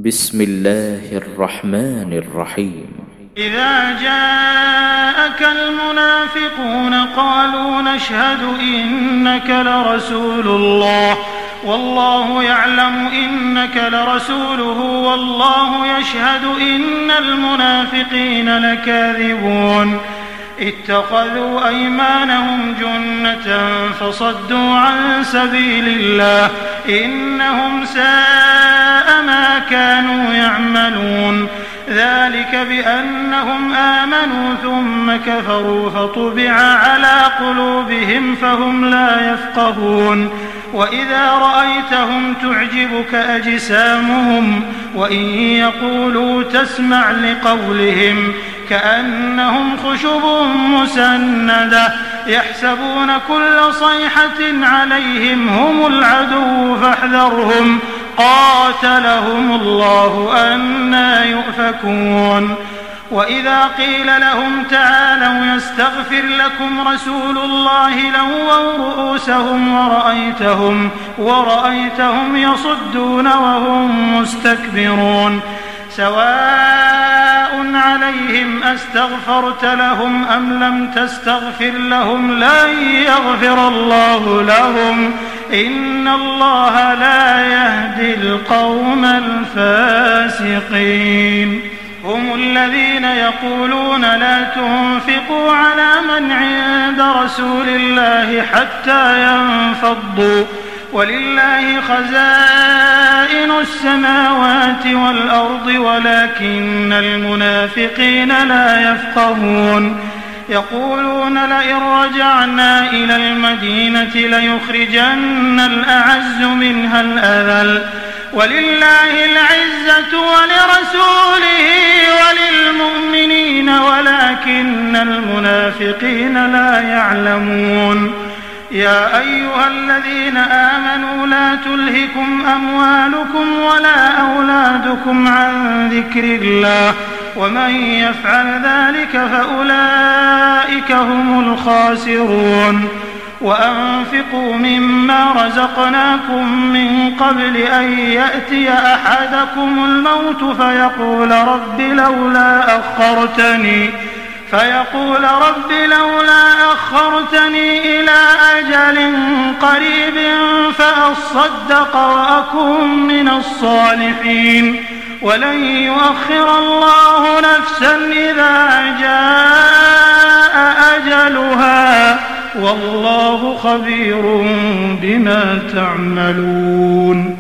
بسم الله الرحمن الرحيم. إذا جاءك المنافقون قالوا نشهد إنك لرسول الله والله يعلم إنك لرسوله والله يشهد إن المنافقين لكاذبون اتخذوا أيمانهم جنة فصدوا عن سبيل الله إنهم ساء ما كانوا يعملون ذلك بأنهم آمنوا ثم كفروا فطبع على قلوبهم فهم لا يفقهون وإذا رأيتهم تعجبك أجسامهم وإن يقولوا تسمع لقولهم كأنهم خشب مسندة يحسبون كل صيحة عليهم هم العدو فاحذرهم قاتلهم الله أنى يؤفكون وإذا قيل لهم تعالوا يستغفر لكم رسول الله لووا رؤوسهم ورأيتهم يصدون وهم مستكبرون سواء عليهم أستغفرت لهم أم لم تستغفر لهم لن يغفر الله لهم إن الله لا يهدي القوم الفاسقين هم الذين يقولون لا تنفقوا على من عند رسول الله حتى ينفضوا ولله خزائن السماوات والأرض ولكن المنافقين لا يفقهون يقولون لئن رجعنا إلى المدينة ليخرجن الأعز منها الأذل ولله العزة ولرسوله وللمؤمنين ولكن المنافقين لا يعلمون يا أيها الذين آمنوا لا تلهكم أموالكم ولا أولادكم عن ذكر الله ومن يفعل ذلك فأولئك هم الخاسرون وأنفقوا مما رزقناكم من قبل أن يأتي أحدكم الموت فيقول رب لولا أخرتني إلى أجل قريب فأصدق وأكن من الصالحين ولن يؤخر الله نفسا إذا جاء أجلها والله خبير بما تعملون.